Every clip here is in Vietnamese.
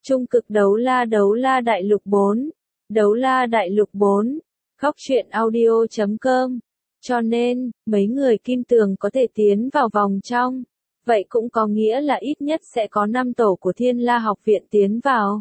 Trung cực đấu la đại lục 4. Đấu la đại lục 4. Góc truyện audio.com. Cho nên, mấy người kim tường có thể tiến vào vòng trong. Vậy cũng có nghĩa là ít nhất sẽ có 5 tổ của Thiên La học viện tiến vào.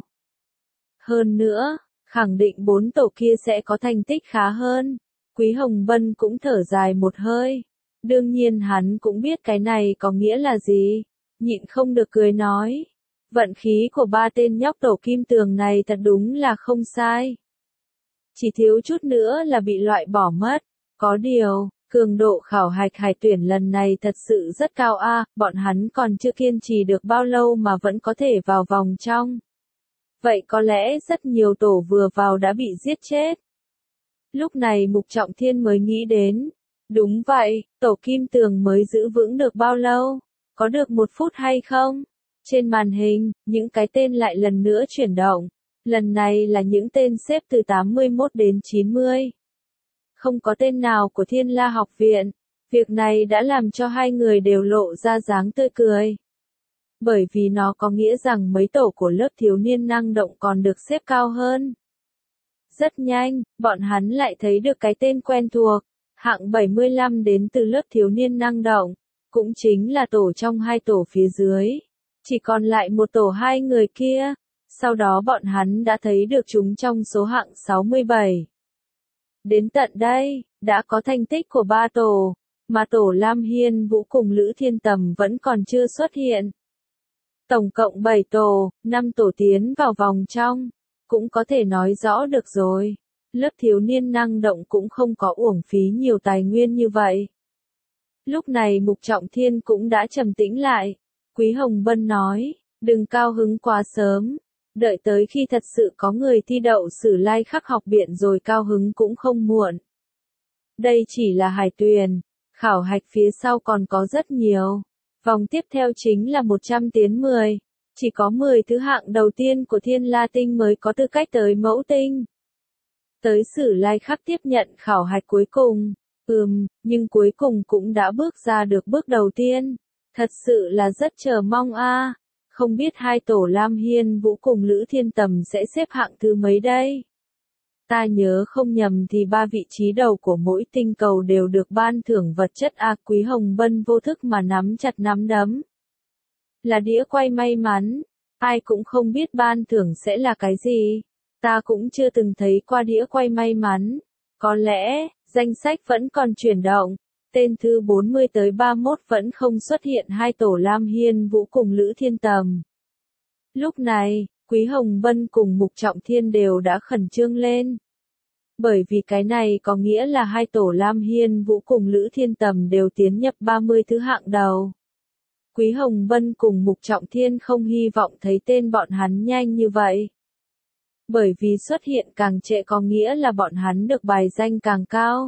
Hơn nữa, khẳng định 4 tổ kia sẽ có thành tích khá hơn. Quý Hồng Vân cũng thở dài một hơi. Đương nhiên hắn cũng biết cái này có nghĩa là gì. Nhịn không được cười nói. Vận khí của 3 tên nhóc tổ kim tường này thật đúng là không sai. Chỉ thiếu chút nữa là bị loại bỏ mất. Có điều, cường độ khảo hạch hải tuyển lần này thật sự rất cao a, bọn hắn còn chưa kiên trì được bao lâu mà vẫn có thể vào vòng trong. Vậy có lẽ rất nhiều tổ vừa vào đã bị giết chết. Lúc này Mục Trọng Thiên mới nghĩ đến. Đúng vậy, tổ kim tường mới giữ vững được bao lâu? Có được 1 phút hay không? Trên màn hình, những cái tên lại lần nữa chuyển động. Lần này là những tên xếp từ 81 đến 90. Không có tên nào của Thiên La học viện. Việc này đã làm cho hai người đều lộ ra dáng tươi cười. Bởi vì nó có nghĩa rằng mấy tổ của lớp thiếu niên năng động còn được xếp cao hơn. Rất nhanh, bọn hắn lại thấy được cái tên quen thuộc. Hạng 75 đến từ lớp thiếu niên năng động. Cũng chính là tổ trong 2 tổ phía dưới. Chỉ còn lại một tổ 2 người kia. Sau đó bọn hắn đã thấy được chúng trong số hạng 67. Đến tận đây, đã có thành tích của 3 tổ, mà tổ Lam Hiên Vũ cùng Lữ Thiên Tầm vẫn còn chưa xuất hiện. Tổng cộng 7 tổ, 5 tổ tiến vào vòng trong, cũng có thể nói rõ được rồi. Lớp thiếu niên năng động cũng không có uổng phí nhiều tài nguyên như vậy. Lúc này Mục Trọng Thiên cũng đã trầm tĩnh lại. Quý Hồng Vân nói, đừng cao hứng quá sớm. Đợi tới khi thật sự có người thi đậu Sử Lai Khắc học viện rồi cao hứng cũng không muộn. Đây chỉ là hải tuyển, khảo hạch phía sau còn có rất nhiều. Vòng tiếp theo chính là 100 tiến 10. Chỉ có 10 thứ hạng đầu tiên của Thiên La Tinh mới có tư cách tới Mẫu Tinh. Tới Sử Lai Khắc tiếp nhận khảo hạch cuối cùng. Nhưng cuối cùng cũng đã bước ra được bước đầu tiên. Thật sự là rất chờ mong a. Không biết 2 tổ Lam Hiên Vũ cùng Lữ Thiên Tầm sẽ xếp hạng thứ mấy đây? Ta nhớ không nhầm thì 3 vị trí đầu của mỗi tinh cầu đều được ban thưởng vật chất a. Quý Hồng Vân vô thức mà nắm chặt nắm đấm. Là đĩa quay may mắn. Ai cũng không biết ban thưởng sẽ là cái gì. Ta cũng chưa từng thấy qua đĩa quay may mắn. Có lẽ, danh sách vẫn còn chuyển động. Tên thứ 40 tới 31 vẫn không xuất hiện 2 tổ Lam Hiên Vũ cùng Lữ Thiên Tầm. Lúc này, Quý Hồng Vân cùng Mục Trọng Thiên đều đã khẩn trương lên. Bởi vì cái này có nghĩa là 2 tổ Lam Hiên Vũ cùng Lữ Thiên Tầm đều tiến nhập 30 thứ hạng đầu. Quý Hồng Vân cùng Mục Trọng Thiên không hy vọng thấy tên bọn hắn nhanh như vậy. Bởi vì xuất hiện càng trễ có nghĩa là bọn hắn được bài danh càng cao.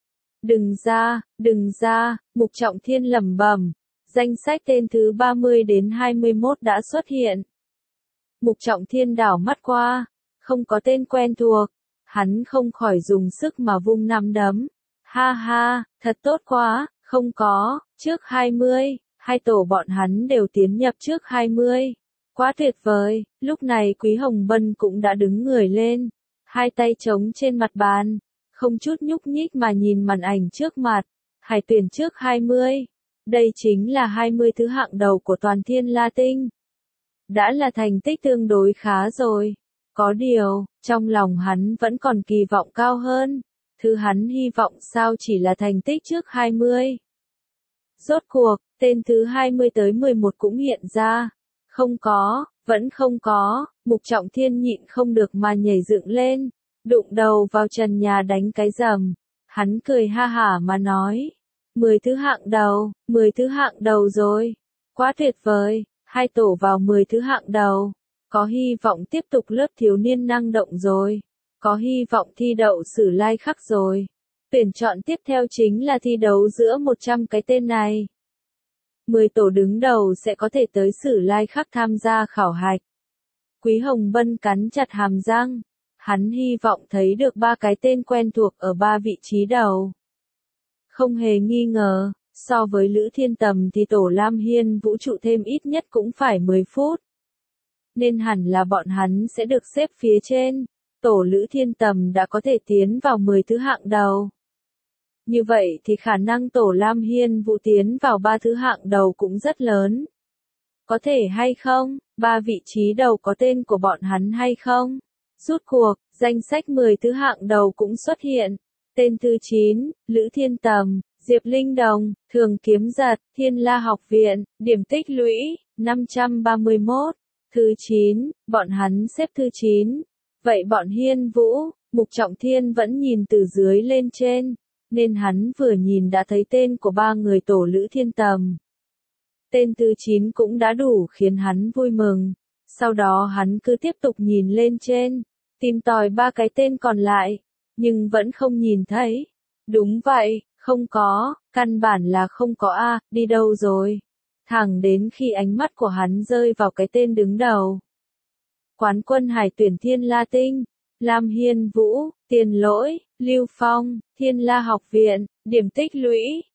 Đừng ra, Mục Trọng Thiên lẩm bẩm. Danh sách tên thứ 30 đến 21 đã xuất hiện. Mục Trọng Thiên đảo mắt qua, không có tên quen thuộc. Hắn không khỏi dùng sức mà vung nắm đấm. Ha ha, thật tốt quá, không có, trước 20, 2 tổ bọn hắn đều tiến nhập trước 20. Quá tuyệt vời, lúc này Quý Hồng Vân cũng đã đứng người lên. 2 tay trống trên mặt bàn. Không chút nhúc nhích mà nhìn màn ảnh trước mặt. Hải tuyển trước 20. Đây chính là 20 thứ hạng đầu của toàn Thiên La Tinh. Đã là thành tích tương đối khá rồi. Có điều, trong lòng hắn vẫn còn kỳ vọng cao hơn. Thứ hắn hy vọng sao chỉ là thành tích trước 20. Rốt cuộc, tên thứ 20 tới 11 cũng hiện ra. Không có, vẫn không có. Mục Trọng Thiên nhịn không được mà nhảy dựng lên. Đụng đầu vào trần nhà đánh cái rầm. Hắn cười ha hả mà nói. 10 thứ hạng đầu, 10 thứ hạng đầu rồi. Quá tuyệt vời, 2 tổ vào 10 thứ hạng đầu. Có hy vọng tiếp tục lớp thiếu niên năng động rồi. Có hy vọng thi đậu Sử Lai Khắc rồi. Tuyển chọn tiếp theo chính là thi đấu giữa 100 cái tên này. 10 tổ đứng đầu sẽ có thể tới Sử Lai Khắc tham gia khảo hạch. Quý Hồng Vân cắn chặt hàm răng. Hắn hy vọng thấy được 3 cái tên quen thuộc ở 3 vị trí đầu. Không hề nghi ngờ, so với Lữ Thiên Tầm thì tổ Lam Hiên Vũ trụ thêm ít nhất cũng phải 10 phút. nên hẳn là bọn hắn sẽ được xếp phía trên. Tổ Lữ Thiên Tầm đã có thể tiến vào 10 thứ hạng đầu. Như vậy thì khả năng Tổ Lam Hiên Vũ tiến vào 3 thứ hạng đầu cũng rất lớn. Có thể hay không, 3 vị trí đầu có tên của bọn hắn hay không? Rút cuộc, danh sách 10 thứ hạng đầu cũng xuất hiện. Tên thứ 9, Lữ Thiên Tầm, Diệp Linh Đồng, Thường Kiếm Giật, Thiên La Học Viện, điểm tích lũy, 531. Thứ 9, bọn hắn xếp thứ 9. Vậy bọn Hiên Vũ, Mục Trọng Thiên vẫn nhìn từ dưới lên trên, nên hắn vừa nhìn đã thấy tên của 3 người Tổ Lữ Thiên Tầm. Tên thứ 9 cũng đã đủ khiến hắn vui mừng. Sau đó hắn cứ tiếp tục nhìn lên trên, tìm tòi 3 cái tên còn lại, nhưng vẫn không nhìn thấy. Đúng vậy, không có, căn bản là không có a, đi đâu rồi? Thẳng đến khi ánh mắt của hắn rơi vào cái tên đứng đầu. Quán quân Hải tuyển Thiên La Tinh, Lam Hiên Vũ, Tiền Lỗi, Lưu Phong, Thiên La Học Viện, điểm tích lũy,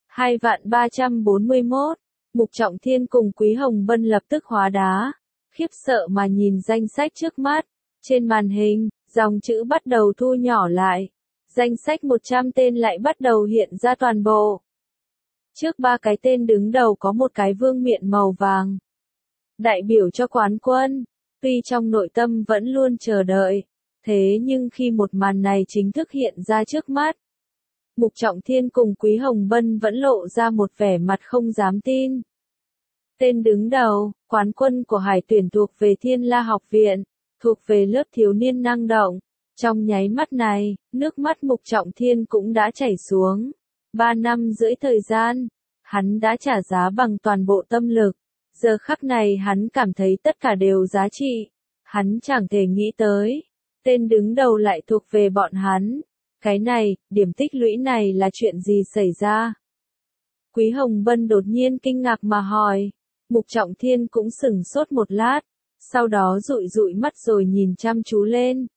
2.341. Mục Trọng Thiên cùng Quý Hồng Bân lập tức hóa đá, khiếp sợ mà nhìn danh sách trước mắt. Trên màn hình, dòng chữ bắt đầu thu nhỏ lại. Danh sách 100 tên lại bắt đầu hiện ra toàn bộ. Trước 3 cái tên đứng đầu có một cái vương miện màu vàng, đại biểu cho quán quân. Tuy trong nội tâm vẫn luôn chờ đợi, thế nhưng khi một màn này chính thức hiện ra trước mắt, Mục Trọng Thiên cùng Quý Hồng Bân vẫn lộ ra một vẻ mặt không dám tin. Tên đứng đầu, quán quân của Hải tuyển thuộc về Thiên La Học Viện, thuộc về lớp thiếu niên năng động. Trong nháy mắt này, nước mắt Mục Trọng Thiên cũng đã chảy xuống. 3 năm rưỡi thời gian, hắn đã trả giá bằng toàn bộ tâm lực. Giờ khắc này hắn cảm thấy tất cả đều giá trị. Hắn chẳng thể nghĩ tới, tên đứng đầu lại thuộc về bọn hắn. Cái này, điểm tích lũy này là chuyện gì xảy ra? Quý Hồng Bân đột nhiên kinh ngạc mà hỏi. Mục Trọng Thiên cũng sửng sốt một lát, sau đó dụi dụi mắt rồi nhìn chăm chú lên.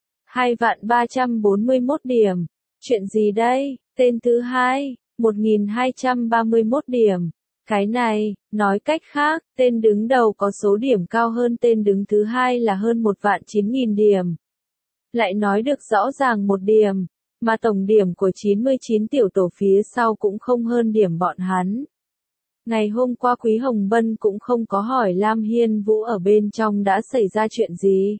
2.341 điểm. Chuyện gì đây? Tên thứ 2, 1.231 điểm. Cái này, nói cách khác, tên đứng đầu có số điểm cao hơn tên đứng thứ 2 là hơn 1.900.000 điểm. Lại nói được rõ ràng một điểm, mà tổng điểm của 99 tiểu tổ phía sau cũng không hơn điểm bọn hắn. Ngày hôm qua Quý Hồng Bân cũng không có hỏi Lam Hiên Vũ ở bên trong đã xảy ra chuyện gì.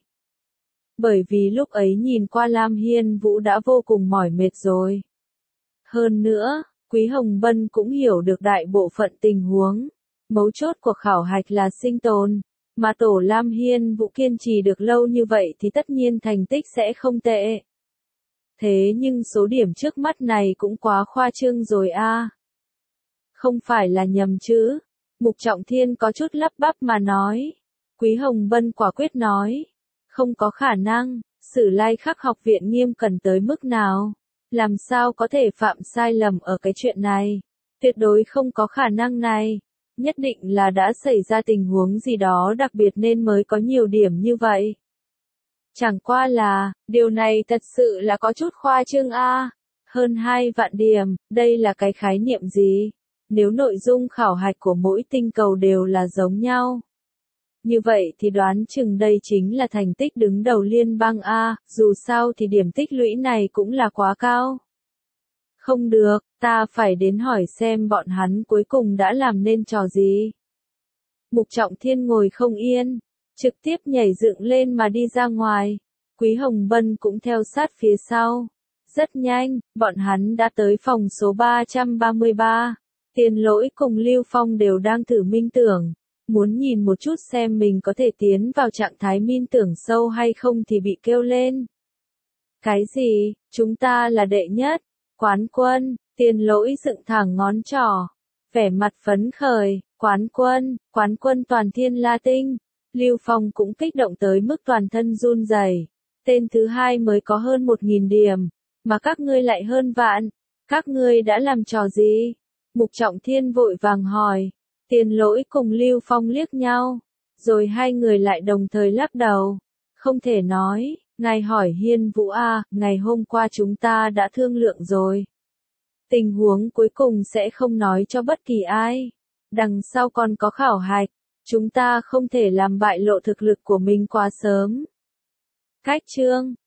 Bởi vì lúc ấy nhìn qua Lam Hiên Vũ đã vô cùng mỏi mệt rồi. Hơn nữa, Quý Hồng Bân cũng hiểu được đại bộ phận tình huống. Mấu chốt của khảo hạch là sinh tồn, mà tổ Lam Hiên Vũ kiên trì được lâu như vậy thì tất nhiên thành tích sẽ không tệ. Thế nhưng số điểm trước mắt này cũng quá khoa trương rồi a. Không phải là nhầm chứ? Mục Trọng Thiên có chút lắp bắp mà nói. Quý Hồng Bân quả quyết nói. Không có khả năng, Sử Lai Khắc học viện nghiêm cẩn tới mức nào? Làm sao có thể phạm sai lầm ở cái chuyện này? Tuyệt đối không có khả năng này. Nhất định là đã xảy ra tình huống gì đó đặc biệt nên mới có nhiều điểm như vậy. Chẳng qua là, điều này thật sự là có chút khoa trương a. Hơn 2 vạn điểm, đây là cái khái niệm gì? Nếu nội dung khảo hạch của mỗi tinh cầu đều là giống nhau, như vậy thì đoán chừng đây chính là thành tích đứng đầu liên bang A, dù sao thì điểm tích lũy này cũng là quá cao. Không được, ta phải đến hỏi xem bọn hắn cuối cùng đã làm nên trò gì. Mục Trọng Thiên ngồi không yên, trực tiếp nhảy dựng lên mà đi ra ngoài. Quý Hồng Bân cũng theo sát phía sau. Rất nhanh, bọn hắn đã tới phòng số 333. Tiền Lỗi cùng Lưu Phong đều đang thử minh tưởng. Muốn nhìn một chút xem mình có thể tiến vào trạng thái minh tưởng sâu hay không thì bị kêu lên. Cái gì? Chúng ta là đệ nhất, quán quân. Tiền Lỗi dựng thẳng ngón trỏ, vẻ mặt phấn khởi. Quán quân toàn Thiên La Tinh. Lưu Phong cũng kích động tới mức toàn thân run rẩy. Tên thứ 2 mới có hơn 1.000 điểm, mà các ngươi lại hơn vạn. Các ngươi đã làm trò gì? Mục Trọng Thiên vội vàng hỏi. Tiền Lỗi cùng Lưu Phong liếc nhau, rồi hai người lại đồng thời lắc đầu. Không thể nói, ngài hỏi Hiên Vũ a, ngày hôm qua chúng ta đã thương lượng rồi. Tình huống cuối cùng sẽ không nói cho bất kỳ ai. Đằng sau còn có khảo hạch, Chúng ta không thể làm bại lộ thực lực của mình quá sớm. Cách chương